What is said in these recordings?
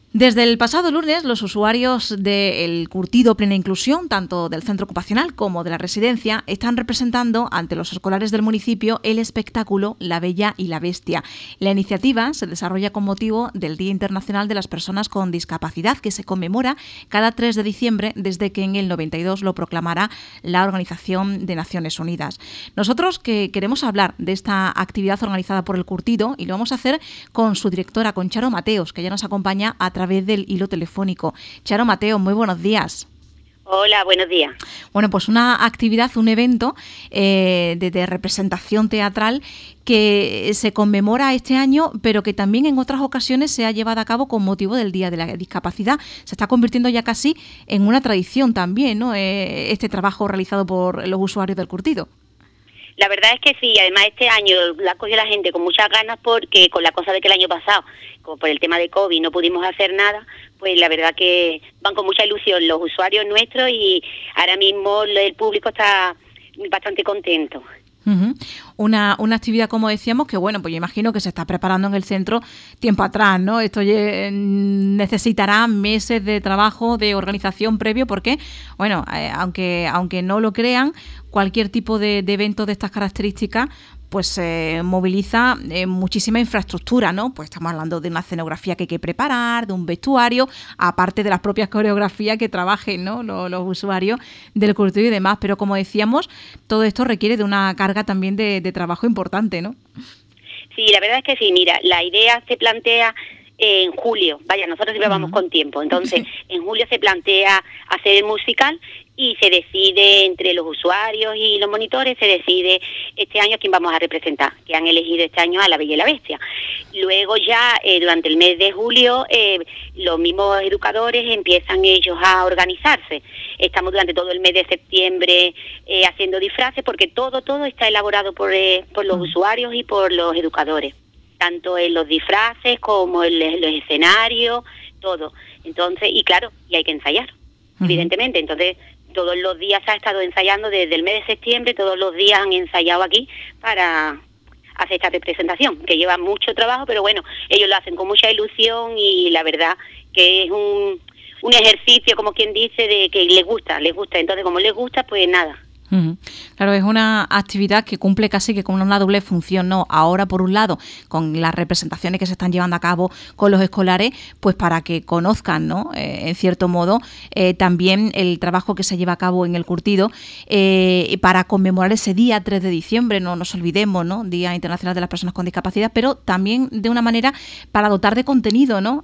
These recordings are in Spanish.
Desde el pasado lunes, los usuarios del curtido Plena Inclusión, tanto del centro ocupacional como de la residencia, están representando ante los escolares del municipio el espectáculo La Bella y la Bestia. La iniciativa se desarrolla con motivo del Día Internacional de las Personas con Discapacidad, que se conmemora cada 3 de diciembre desde que en el 92 lo proclamará la Organización de Naciones Unidas. Nosotros que queremos hablar de esta actividad organizada por el curtido y lo vamos a hacer con su directora, con Charo Mateos, que ya nos acompaña a través del hilo telefónico. Charo Mateos, muy buenos días. Hola, buenos días. Bueno, pues una actividad, un evento de representación teatral que se conmemora este año, pero que también en otras ocasiones se ha llevado a cabo con motivo del Día de la Discapacidad. Se está convirtiendo ya casi en una tradición también, ¿no? Este trabajo realizado por los usuarios del curtido. La verdad es que sí, además este año la ha cogido la gente con muchas ganas porque con la cosa de que el año pasado, como por el tema de COVID, no pudimos hacer nada, pues la verdad que van con mucha ilusión los usuarios nuestros y ahora mismo el público está bastante contento. Uh-huh. Una actividad, como decíamos, que bueno, pues yo imagino que se está preparando en el centro tiempo atrás, ¿no? Esto necesitará meses de trabajo, de organización previo, porque, bueno, aunque no lo crean, cualquier tipo de evento de estas características pues moviliza muchísima infraestructura, ¿no? Pues estamos hablando de una escenografía que hay que preparar, de un vestuario, aparte de las propias coreografías que trabajen, ¿no? Los usuarios del curtido y demás, pero como decíamos, todo esto requiere de una carga también de trabajo importante, ¿no? Sí, la verdad es que sí, mira, la idea se plantea en julio, vaya, nosotros siempre vamos con tiempo, entonces en julio se plantea hacer el musical y se decide entre los usuarios y los monitores, se decide este año a quién vamos a representar, que han elegido este año a La Bella y la Bestia. Luego ya durante el mes de julio los mismos educadores empiezan ellos a organizarse. Estamos durante todo el mes de septiembre haciendo disfraces porque todo está elaborado por los usuarios y por los educadores, tanto en los disfraces como en los escenarios, todo. Entonces, y claro, y hay que ensayar, evidentemente. Entonces, todos los días se ha estado ensayando desde el mes de septiembre, todos los días han ensayado aquí para hacer esta representación, que lleva mucho trabajo, pero bueno, ellos lo hacen con mucha ilusión y la verdad que es un ejercicio, como quien dice, de que les gusta. Entonces, como les gusta, pues nada. Claro, es una actividad que cumple casi que con una doble función, ¿no? Ahora, por un lado, con las representaciones que se están llevando a cabo con los escolares, pues para que conozcan, ¿no? En cierto modo, también el trabajo que se lleva a cabo en el curtido para conmemorar ese día 3 de diciembre, no nos olvidemos, ¿no? Día Internacional de las Personas con Discapacidad, pero también de una manera para dotar de contenido, ¿no?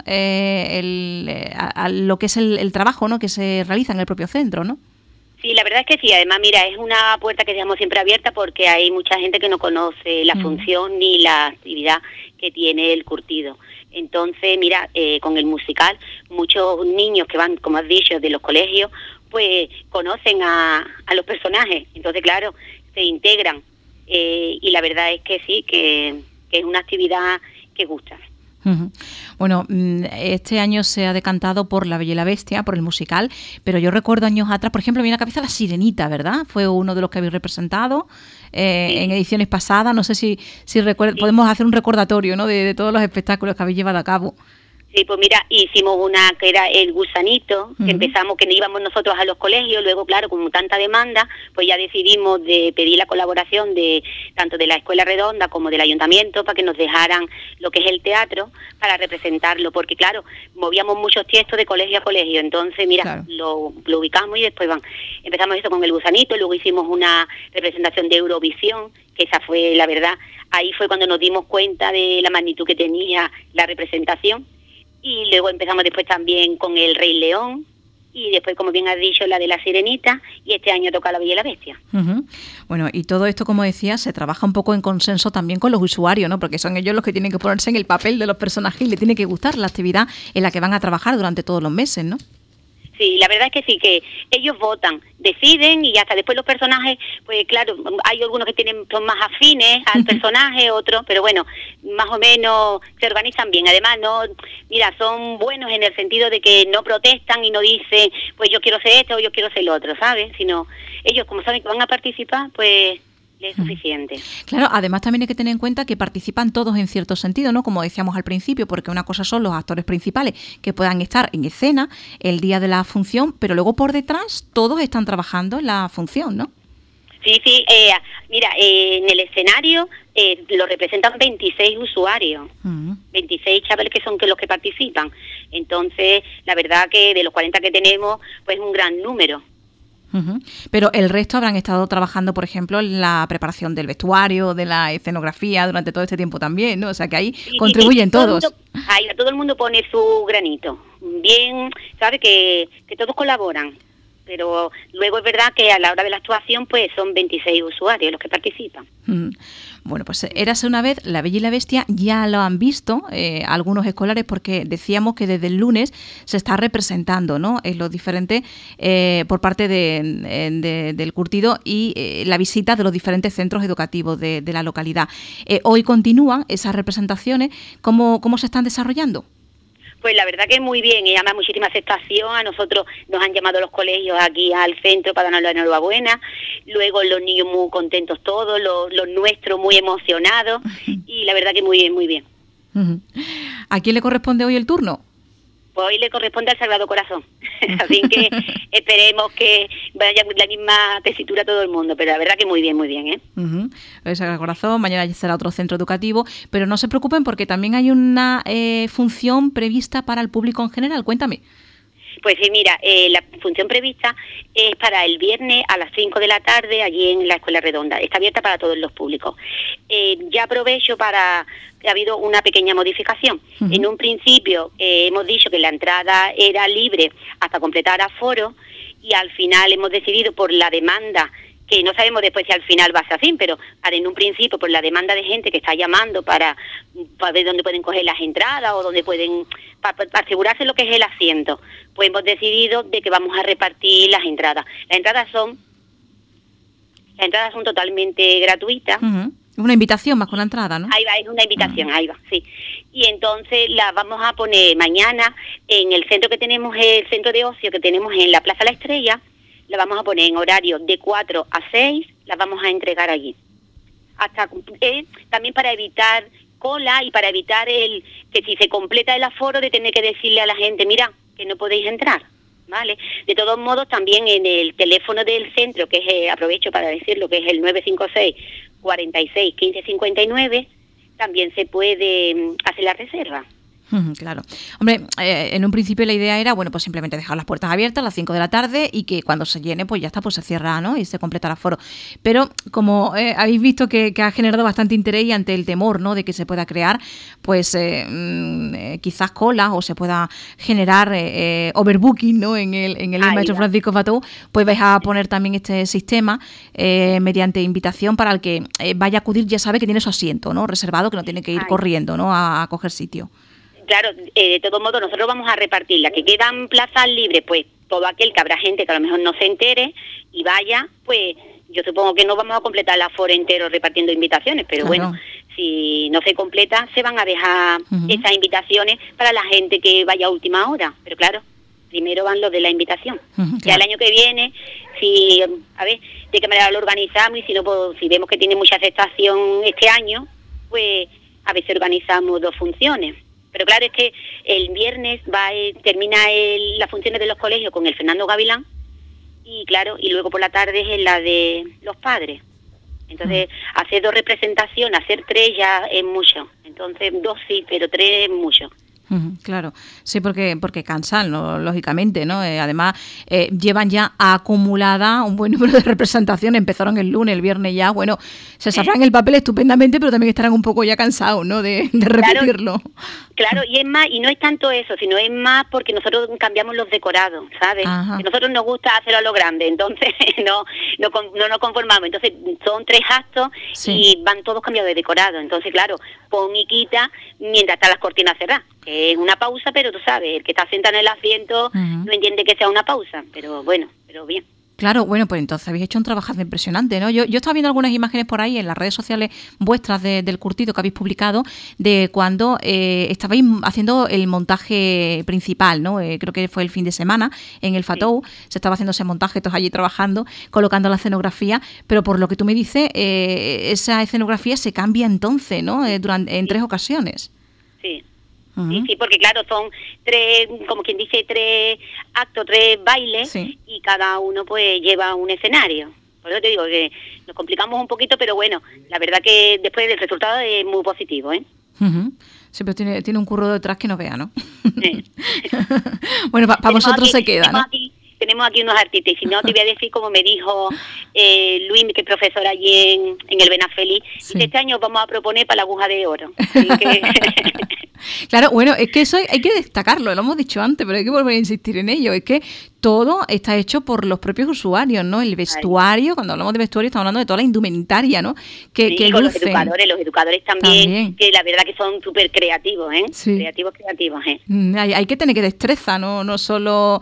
A lo que es el trabajo, ¿no? Que se realiza en el propio centro, ¿no? Sí, la verdad es que sí. Además, mira, es una puerta que dejamos siempre abierta porque hay mucha gente que no conoce la función ni la actividad que tiene el curtido. Entonces, mira, con el musical, muchos niños que van, como has dicho, de los colegios, pues conocen a los personajes. Entonces, claro, se integran. Y la verdad es que sí, que es una actividad que gusta. Bueno, este año se ha decantado por La Bella y la Bestia, por el musical, pero yo recuerdo años atrás, por ejemplo, me viene a la cabeza La Sirenita, ¿verdad? Fue uno de los que habéis representado en ediciones pasadas. No sé si podemos hacer un recordatorio, ¿no? de todos los espectáculos que habéis llevado a cabo. Sí, pues mira, hicimos una que era El Gusanito, que empezamos, que íbamos nosotros a los colegios, luego claro, con tanta demanda, pues ya decidimos de pedir la colaboración de tanto de la Escuela Redonda como del Ayuntamiento para que nos dejaran lo que es el teatro para representarlo, porque claro, movíamos muchos textos de colegio a colegio, entonces mira, claro, lo ubicamos y después empezamos eso con El Gusanito, luego hicimos una representación de Eurovisión, que esa fue la verdad, ahí fue cuando nos dimos cuenta de la magnitud que tenía la representación. Y luego empezamos después también con El Rey León y después, como bien has dicho, la de La Sirenita y este año toca La Bella y la Bestia. Bueno, y todo esto, como decía, se trabaja un poco en consenso también con los usuarios, ¿no? Porque son ellos los que tienen que ponerse en el papel de los personajes y les tiene que gustar la actividad en la que van a trabajar durante todos los meses, ¿no? Sí, la verdad es que sí, que ellos votan, deciden y hasta después los personajes, pues claro, hay algunos que son más afines al personaje, otros, pero bueno, más o menos se organizan bien. Además, mira, son buenos en el sentido de que no protestan y no dicen, pues yo quiero ser esto o yo quiero ser lo otro, ¿sabes? Sino ellos, como saben que van a participar, pues le es suficiente. Claro, además también hay que tener en cuenta que participan todos en cierto sentido, ¿no? Como decíamos al principio, porque una cosa son los actores principales que puedan estar en escena el día de la función, pero luego por detrás todos están trabajando en la función, ¿no? Sí, mira, en el escenario lo representan 26 usuarios, 26 chavales que son los que participan. Entonces, la verdad que de los 40 que tenemos, pues es un gran número. Pero el resto habrán estado trabajando, por ejemplo, en la preparación del vestuario, de la escenografía durante todo este tiempo también, ¿no? O sea que ahí contribuyen todos. Todo el mundo pone su granito. Bien, sabe que todos colaboran. Pero luego es verdad que a la hora de la actuación pues son 26 usuarios los que participan. Bueno, pues Érase una vez, La Bella y la Bestia, ya lo han visto algunos escolares, porque decíamos que desde el lunes se está representando, ¿no?, en los diferentes, por parte del curtido y la visita de los diferentes centros educativos de la localidad. Hoy continúan esas representaciones. ¿Cómo se están desarrollando? Pues la verdad que muy bien, y además muchísima aceptación. A nosotros nos han llamado los colegios aquí al centro para darnos la enhorabuena. Luego los niños muy contentos todos, los nuestros muy emocionados, y la verdad que muy bien, muy bien. ¿A quién le corresponde hoy el turno? Pues hoy le corresponde al Sagrado Corazón. Así que esperemos que vaya la misma tesitura a todo el mundo, pero la verdad que muy bien, ¿eh? El Sagrado Corazón, mañana ya será otro centro educativo, pero no se preocupen porque también hay una función prevista para el público en general. Cuéntame. Pues sí, mira, la función prevista es para el viernes a las 5 de la tarde allí en la Escuela Redonda. Está abierta para todos los públicos. Ya aprovecho ha habido una pequeña modificación. En un principio hemos dicho que la entrada era libre hasta completar aforo, y al final hemos decidido, por la demanda, que no sabemos después si al final va a ser así, pero en un principio por la demanda de gente que está llamando para ver dónde pueden coger las entradas o dónde pueden, para asegurarse lo que es el asiento, pues hemos decidido de que vamos a repartir las entradas. Las entradas son totalmente gratuitas. Una invitación más con la entrada, ¿no? Ahí va, es una invitación, ahí va, sí. Y entonces las vamos a poner mañana en el centro que tenemos, el centro de ocio que tenemos en la Plaza La Estrella. La vamos a poner en horario de 4 a 6, las vamos a entregar allí. También para evitar cola y para evitar que si se completa el aforo de tener que decirle a la gente, mira, que no podéis entrar, ¿vale? De todos modos, también en el teléfono del centro, que es, aprovecho para decirlo, que es el 956 46 15 59, también se puede hacer la reserva. Claro. Hombre, en un principio la idea era, bueno, pues simplemente dejar las puertas abiertas a las 5 de la tarde y que cuando se llene, pues ya está, pues se cierra, ¿no? Y se completa el aforo. Pero como habéis visto que ha generado bastante interés, y ante el temor, ¿no?, de que se pueda crear, pues quizás cola o se pueda generar overbooking, ¿no?, en el Maestro Francisco Fatou, pues vais a poner también este sistema mediante invitación para el que vaya a acudir, ya sabe que tiene su asiento, ¿no?, reservado, que no tiene que ir corriendo, ¿no?, a coger sitio. Claro, de todos modos nosotros vamos a repartirla. Que quedan plazas libres, pues todo aquel que habrá gente que a lo mejor no se entere y vaya, pues yo supongo que no vamos a completar el aforo entero repartiendo invitaciones, pero claro, bueno, si no se completa se van a dejar esas invitaciones para la gente que vaya a última hora, pero claro, primero van los de la invitación. Claro. Ya el año que viene, a ver de qué manera lo organizamos, y si no, pues, si vemos que tiene mucha aceptación este año, pues a veces organizamos 2 funciones. Pero claro, es que el viernes termina las funciones de los colegios con el Fernando Gavilán, y claro, y luego por la tarde es la de los padres. Entonces, hacer 2 representaciones, hacer 3 ya es mucho. Entonces, 2 sí, pero 3 es mucho. Claro, sí, porque cansan, ¿no?, lógicamente, ¿no? Además, llevan ya acumulada un buen número de representaciones. Empezaron el lunes, el viernes ya, bueno, se sabrán el papel estupendamente, pero también estarán un poco ya cansados, ¿no?, de repetirlo. Claro, y es más, y no es tanto eso, sino es más porque nosotros cambiamos los decorados, ¿sabes? Que nosotros nos gusta hacerlo a lo grande, entonces no nos conformamos. Entonces son 3 actos y van todos cambiados de decorado. Entonces, claro, pon y quita mientras están las cortinas cerradas. Es una pausa, pero tú sabes, el que está sentado en el asiento no entiende que sea una pausa, pero bueno, pero bien. Claro, bueno, pues entonces habéis hecho un trabajo impresionante, ¿no? Yo estaba viendo algunas imágenes por ahí en las redes sociales vuestras del curtido que habéis publicado, de cuando estabais haciendo el montaje principal, ¿no? Creo que fue el fin de semana en el Fatou, se estaba haciendo ese montaje, todos allí trabajando, colocando la escenografía, pero por lo que tú me dices, esa escenografía se cambia entonces, ¿no? En 3 ocasiones. Sí. Sí, porque claro, son 3, como quien dice, 3 actos, 3 bailes, y cada uno pues lleva un escenario. Por eso te digo que nos complicamos un poquito, pero bueno, la verdad que después el resultado es muy positivo, ¿eh? Sí, pero tiene un curro detrás que no vea, ¿no? Bueno, para vosotros se queda, ¿no? Tenemos aquí unos artistas, y si no te voy a decir, como me dijo Luis, que es profesor allí en el Benafeli, dice, este año vamos a proponer para la aguja de oro. Así que... Claro, bueno, es que eso hay que destacarlo, lo hemos dicho antes, pero hay que volver a insistir en ello, es que todo está hecho por los propios usuarios, ¿no? El vestuario, cuando hablamos de vestuario estamos hablando de toda la indumentaria, ¿no? Que con los educadores también, que la verdad que son súper creativos, ¿eh? Sí. Creativos, ¿eh? Hay que tener que destreza, no solo,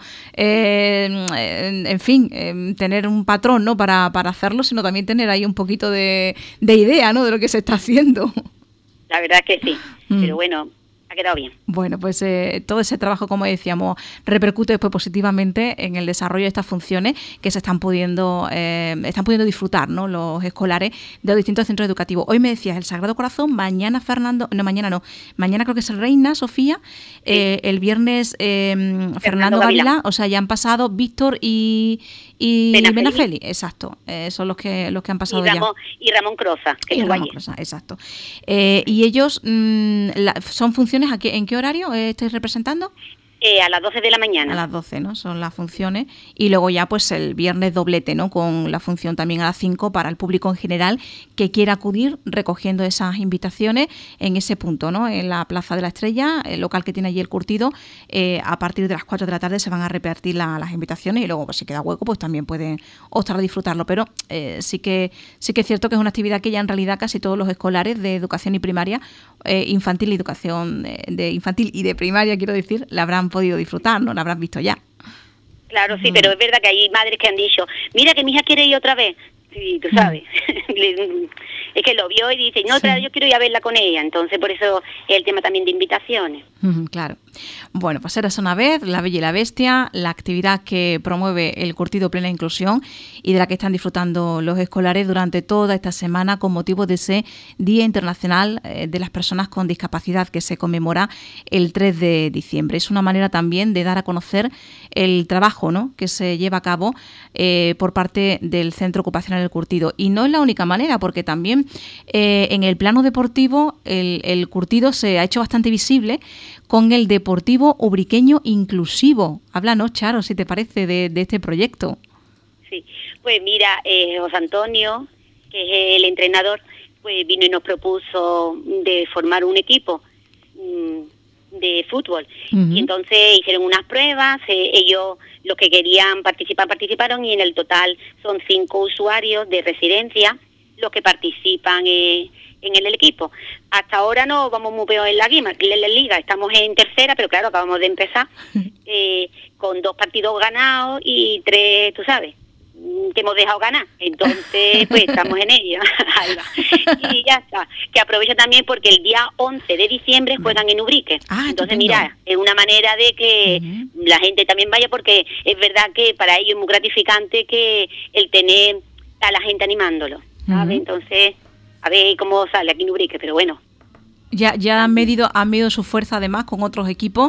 en fin, tener un patrón, ¿no? Para hacerlo, sino también tener ahí un poquito de idea, ¿no? De lo que se está haciendo. La verdad es que sí, pero bueno, ha quedado bien. Bueno, pues todo ese trabajo, como decíamos, repercute después positivamente en el desarrollo de estas funciones que se están pudiendo disfrutar, ¿no? Los escolares de los distintos centros educativos. Hoy me decías el Sagrado Corazón, mañana mañana creo que es el Reina Sofía, el viernes Fernando Gavilán, o sea, ya han pasado Víctor y Benafeli, exacto, son los que han pasado y Ramón Croza, que es Ramón Croza, exacto. Y ellos son funciones. ¿En qué horario estáis representando? A las 12 de la mañana. A las 12, ¿no? Son las funciones. Y luego ya pues el viernes doblete, ¿no? Con la función también a las 5 para el público en general que quiera acudir recogiendo esas invitaciones en ese punto, ¿no? En la Plaza de la Estrella, el local que tiene allí el curtido, a partir de las 4 de la tarde se van a repartir las invitaciones y luego pues, si queda hueco pues también pueden optar a disfrutarlo. Pero sí que es cierto que es una actividad que ya en realidad casi todos los escolares de educación y primaria, infantil y educación de infantil y de primaria, quiero decir, la habrán podido disfrutar, ¿no? La habrán visto ya. Claro, sí, pero es verdad que hay madres que han dicho, mira que mi hija quiere ir otra vez. Sí, tú sabes. Es que lo vio y dice, no, yo quiero ir a verla con ella. Entonces, por eso es el tema también de invitaciones. Claro. Bueno, pues Érase una vez, La Bella y la Bestia, la actividad que promueve el curtido Plena Inclusión y de la que están disfrutando los escolares durante toda esta semana con motivo de ese Día Internacional de las Personas con Discapacidad que se conmemora el 3 de diciembre. Es una manera también de dar a conocer el trabajo, ¿no? Que se lleva a cabo por parte del Centro Ocupacional del Curtido. Y no es la única manera, porque también en el plano deportivo el curtido se ha hecho bastante visible con el Deportivo Ubriqueño Inclusivo. Háblanos, Charo, si te parece, de este proyecto. Sí, pues mira, José Antonio, que es el entrenador, pues vino y nos propuso de formar un equipo de fútbol. Y entonces hicieron unas pruebas, ellos los que querían participar participaron, y en el total son 5 usuarios de residencia los que participan en el equipo. Hasta ahora no vamos muy peor en la liga, estamos en tercera, pero claro, acabamos de empezar con 2 partidos ganados y 3, tú sabes, que hemos dejado ganar. Entonces, pues estamos en ello. Ahí va. Y ya está. Que aprovecho también porque el día 11 de diciembre juegan en Ubrique. Entonces, mira, es una manera de que la gente también vaya, porque es verdad que para ellos es muy gratificante que el tener a la gente animándolo, ¿sabes? Entonces, a ver cómo sale aquí en Ubrique, pero bueno. Ya han medido su fuerza además con otros equipos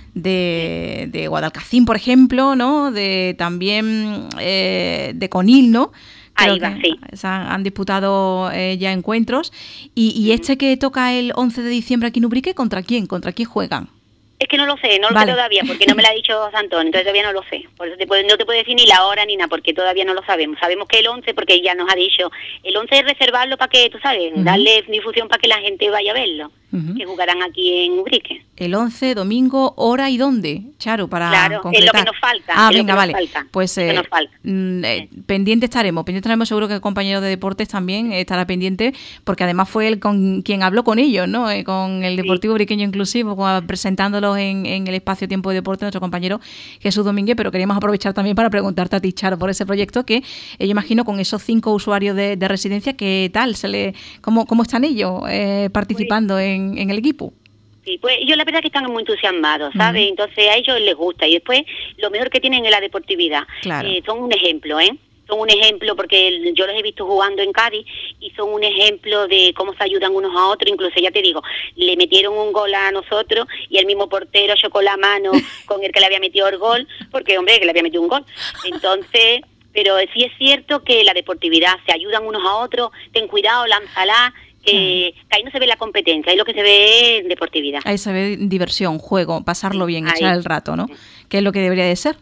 de Guadalcacín, por ejemplo, ¿no? De también de Conil, ¿no? Ahí va, sí. Han disputado ya encuentros. Y este que toca el 11 de diciembre aquí en Ubrique, ¿contra quién? ¿Contra quién juegan? Es que no lo sé, sé todavía, porque no me lo ha dicho Santón, entonces todavía no lo sé. Por eso no te puedo decir ni la hora ni nada, porque todavía no lo sabemos. Sabemos que el 11, porque ya nos ha dicho, el 11 es reservarlo para que, tú sabes, darle difusión para que la gente vaya a verlo. que jugarán aquí en Ubrique. El 11, domingo, hora y dónde, Charo, para claro, concretar. Es lo que nos falta. Ah, venga, vale. Pues pendiente estaremos seguro que el compañero de deportes también estará pendiente, porque además fue él con quien habló con ellos, ¿no? Con el Deportivo Ubriqueño Inclusivo, presentándolos en el espacio Tiempo de Deporte, nuestro compañero Jesús Domínguez, pero queríamos aprovechar también para preguntarte a ti, Charo, por ese proyecto que yo imagino con esos 5 usuarios de residencia, ¿qué tal? ¿Cómo están ellos participando en el equipo? Sí, pues yo la verdad que están muy entusiasmados, ¿sabes? Entonces a ellos les gusta, y después lo mejor que tienen es la deportividad. Claro. Son un ejemplo, son un ejemplo, porque yo los he visto jugando en Cádiz y son un ejemplo de cómo se ayudan unos a otros. Incluso, ya te digo, le metieron un gol a nosotros y el mismo portero chocó la mano con el que le había metido el gol, porque, hombre, que le había metido un gol. Entonces, pero sí es cierto que la deportividad, se ayudan unos a otros, ten cuidado, lánzala, que ahí no se ve la competencia, ahí lo que se ve es deportividad. Ahí se ve diversión, juego, pasarlo bien, echar el rato, ¿no? Que es lo que debería de ser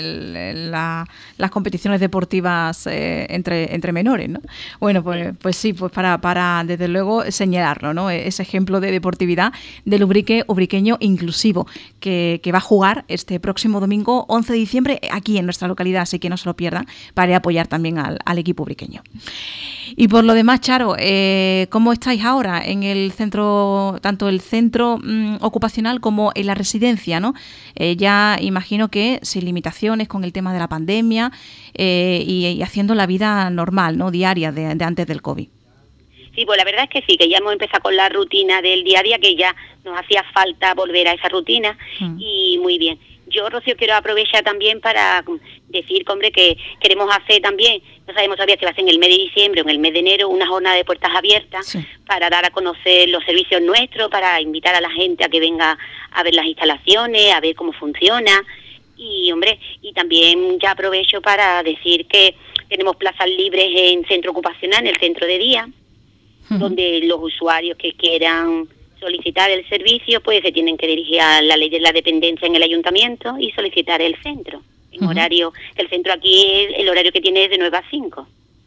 las competiciones deportivas entre menores, ¿no? Bueno, pues sí, pues para desde luego señalarlo, ¿no? Ese ejemplo de deportividad del ubriqueño inclusivo que va a jugar este próximo domingo 11 de diciembre aquí en nuestra localidad, así que no se lo pierdan, para apoyar también al equipo ubriqueño. Y por lo demás, Charo, ¿cómo estáis ahora en el centro, tanto el centro ocupacional como en la residencia, ¿no? Ya imagino que sin limitaciones con el tema de la pandemia y haciendo la vida normal, ¿no? Diaria de antes del COVID. Sí, pues la verdad es que sí, que ya hemos empezado con la rutina del día a día, que ya nos hacía falta volver a esa rutina y muy bien. Yo, Rocío, quiero aprovechar también para decir, hombre, que queremos hacer también, no sabemos todavía si va a ser en el mes de diciembre o en el mes de enero, una jornada de puertas abiertas para dar a conocer los servicios nuestros, para invitar a la gente a que venga a ver las instalaciones, a ver cómo funciona. Y, hombre, y también ya aprovecho para decir que tenemos plazas libres en centro ocupacional, en el centro de día, donde los usuarios que quieran solicitar el servicio, pues se tienen que dirigir a la ley de la dependencia en el ayuntamiento y solicitar el centro. En horario, el centro aquí, el horario que tiene es de 9 a 5.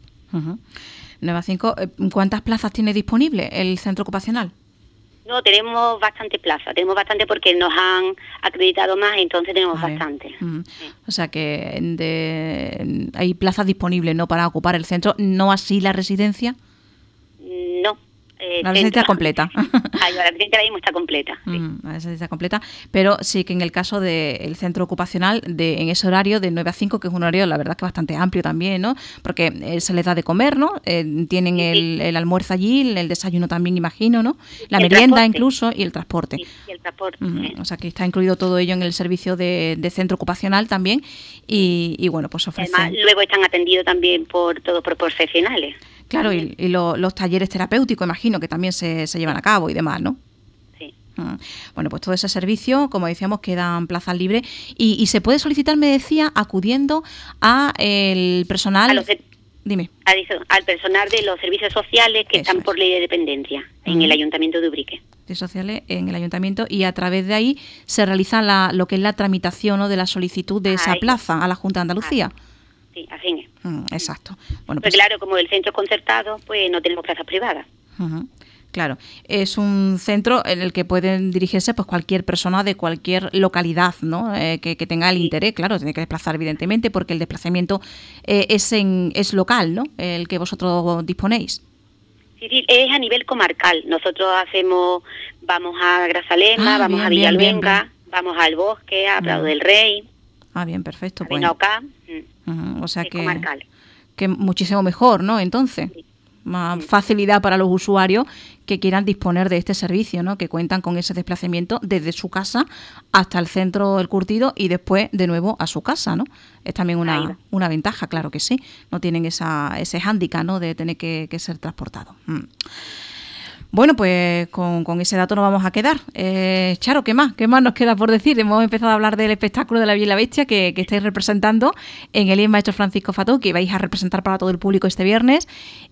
9 a 5. ¿Cuántas plazas tiene disponible el centro ocupacional? No, tenemos bastante plaza, tenemos bastante porque nos han acreditado más, entonces tenemos bastante. Sí. O sea que hay plazas disponibles, ¿no?, para ocupar el centro, no así la residencia. No. La residencia completa. La residencia ahora mismo está completa. Sí. La residencia está completa, pero sí que en el caso del centro ocupacional, en ese horario de 9 a 5, que es un horario, la verdad, que bastante amplio también, ¿no? Porque se les da de comer, ¿no? Tienen el almuerzo allí, el desayuno también, imagino, ¿no? La merienda incluso, y el transporte. Sí, y el transporte. O sea que está incluido todo ello en el servicio de centro ocupacional también, y bueno, pues ofrece. Además, luego están atendidos también por profesionales. Claro, y los talleres terapéuticos, imagino, que también se llevan a cabo y demás, ¿no? Sí. Bueno, pues todo ese servicio, como decíamos, quedan plazas libres y se puede solicitar, me decía, acudiendo a el personal... Dime. Al personal de los servicios sociales que están por ley de dependencia en el Ayuntamiento de Ubrique. Sociales en el ayuntamiento, y a través de ahí se realiza lo que es la tramitación, ¿no?, de la solicitud de esa plaza a la Junta de Andalucía. Sí, así es. Exacto. Bueno, pues claro, como el centro es concertado, pues no tenemos plazas privadas. Claro, es un centro en el que pueden dirigirse pues cualquier persona de cualquier localidad, ¿no? Que tenga el interés, claro, tiene que desplazar evidentemente, porque el desplazamiento es local, ¿no?, el que vosotros disponéis. Sí, es a nivel comarcal. Nosotros vamos a Grazalema, vamos a Villaluenga, vamos al Bosque, a Prado del Rey. Bien, perfecto. Pues. Acá. O sea comarcal. Que muchísimo mejor, ¿no? Entonces, más facilidad para los usuarios que quieran disponer de este servicio, ¿no? Que cuentan con ese desplazamiento desde su casa hasta el centro del curtido y después de nuevo a su casa, ¿no? Es también una ventaja, claro que sí. No tienen ese hándicap, ¿no?, de tener que ser transportados. Bueno, pues con ese dato nos vamos a quedar. Charo, ¿qué más nos queda por decir? Hemos empezado a hablar del espectáculo de La Bella y la Bestia que estáis representando en el IES Maestro Francisco Fató, que vais a representar para todo el público este viernes,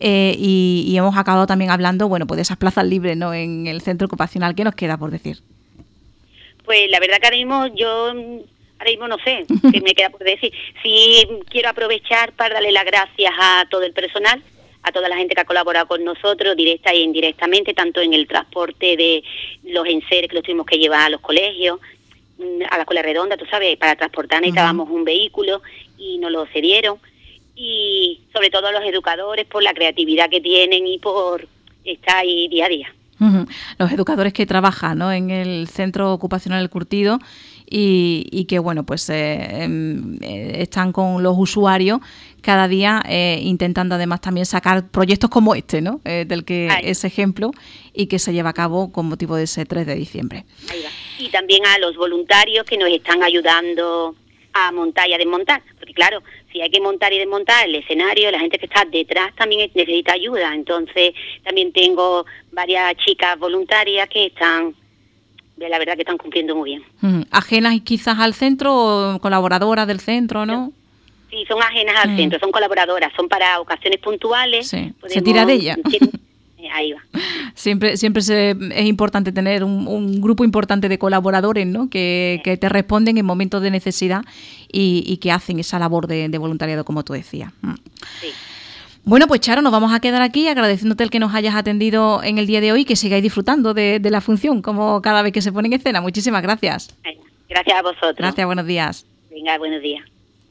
y hemos acabado también hablando, bueno, pues de esas plazas libres, ¿no?, en el centro ocupacional. ¿Qué nos queda por decir? Pues la verdad que ahora mismo no sé qué me queda por decir. Sí, quiero aprovechar para darle las gracias a todo el personal, a toda la gente que ha colaborado con nosotros, directa e indirectamente, tanto en el transporte de los enseres que los tuvimos que llevar a los colegios, a la escuela redonda, tú sabes, para transportar necesitábamos un vehículo y nos lo cedieron. Y sobre todo a los educadores por la creatividad que tienen y por estar ahí día a día. Los educadores que trabajan, ¿no?, en el Centro Ocupacional El Curtido y que, bueno, pues están con los usuarios cada día intentando además también sacar proyectos como este, ¿no?, del que es ejemplo y que se lleva a cabo con motivo de ese 3 de diciembre. Ahí va. Y también a los voluntarios que nos están ayudando a montar y a desmontar, porque claro, si hay que montar y desmontar el escenario, la gente que está detrás también necesita ayuda. Entonces también tengo varias chicas voluntarias que están, la verdad que están cumpliendo muy bien. ¿Ajenas quizás al centro o colaboradoras del centro, no? Sí, son ajenas al centro, son colaboradoras, son para ocasiones puntuales. Sí. Se tira de ella. Ahí va. Siempre es importante tener un grupo importante de colaboradores, ¿no?, que te responden en momentos de necesidad y que hacen esa labor de voluntariado, como tú decías. Sí. Bueno, pues Charo, nos vamos a quedar aquí agradeciéndote el que nos hayas atendido en el día de hoy y que sigáis disfrutando de la función, como cada vez que se pone en escena. Muchísimas gracias. Gracias a vosotros. Gracias, buenos días. Venga, buenos días.